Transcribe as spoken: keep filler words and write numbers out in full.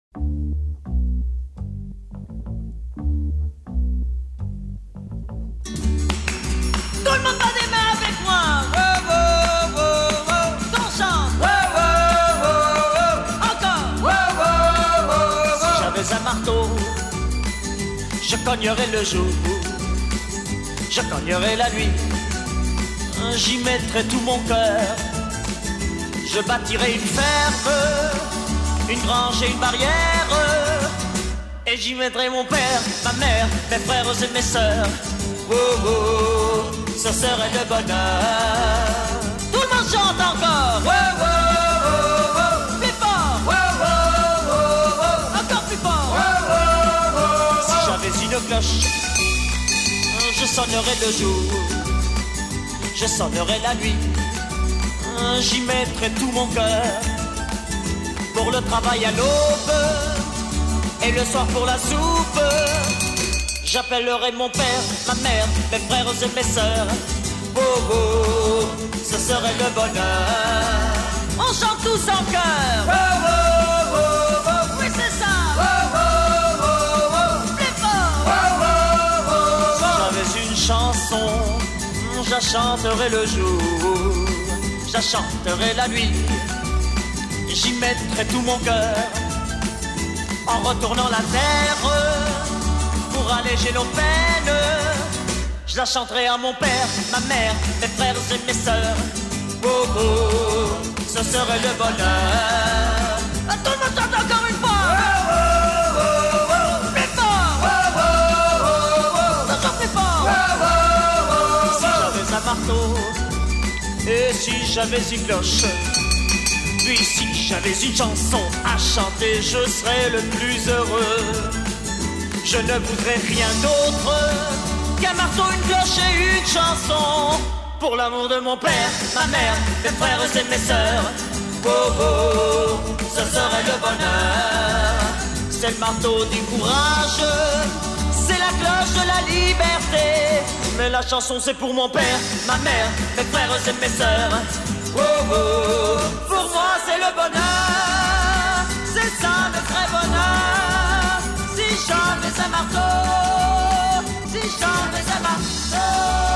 Tout le monde bat des mains avec moi. Wow, wow, wow, wow. Qu'on chante. Wow, wow, wow, wow. Encore. Wow, wow, wow, wow. Si j'avais un marteau, je cognerais le jour, je cognerais la nuit, j'y mettrais tout mon cœur. Je bâtirais une ferme, une grange et une barrière, et j'y mettrais mon père, ma mère, mes frères et mes sœurs. Oh, oh, ce serait le bonheur. Tout le monde chante encore. Oh, oh, oh, oh. Plus fort. Oh, oh, oh, oh. Encore plus fort. Oh, oh, oh, oh. Si j'avais une cloche, je sonnerais le jour, je sonnerais la nuit, j'y mettrais tout mon cœur. Pour le travail à l'aube et le soir pour la soupe, j'appellerai mon père, ma mère, mes frères et mes sœurs. Oh, oh, ce serait le bonheur. On chante tous en chœur. Oh, oh, oh, oh. Oui, c'est ça. Oh, oh, oh, oh. Plus fort. Oh, oh, oh, oh. Si j'avais une chanson, je la chanterais le jour, je la chanterais la nuit, j'y mettrais tout mon cœur. En retournant la terre, pour alléger nos peines, je la chanterai à mon père, ma mère, mes frères et mes sœurs. Oh, oh, ce serait le bonheur. Tout le monde chante encore une fois. Oh, oh, oh, oh. Plus fort. Oh, oh, oh, oh. Toujours plus fort. Oh, oh, oh. Si j'avais un marteau, et si j'avais une cloche, puis si j'avais une chanson à chanter, je serais le plus heureux. Je ne voudrais rien d'autre qu'un marteau, une cloche et une chanson. Pour l'amour de mon père, ma mère, mes frères et mes sœurs. Oh, oh, ce serait le bonheur. C'est le marteau du courage, c'est la cloche de la liberté. Mais la chanson c'est pour mon père, ma mère, mes frères et mes sœurs. Oh, oh, pour moi c'est le bonheur. C'est ça le vrai bonheur. Si j'avais un marteau, si j'avais un marteau.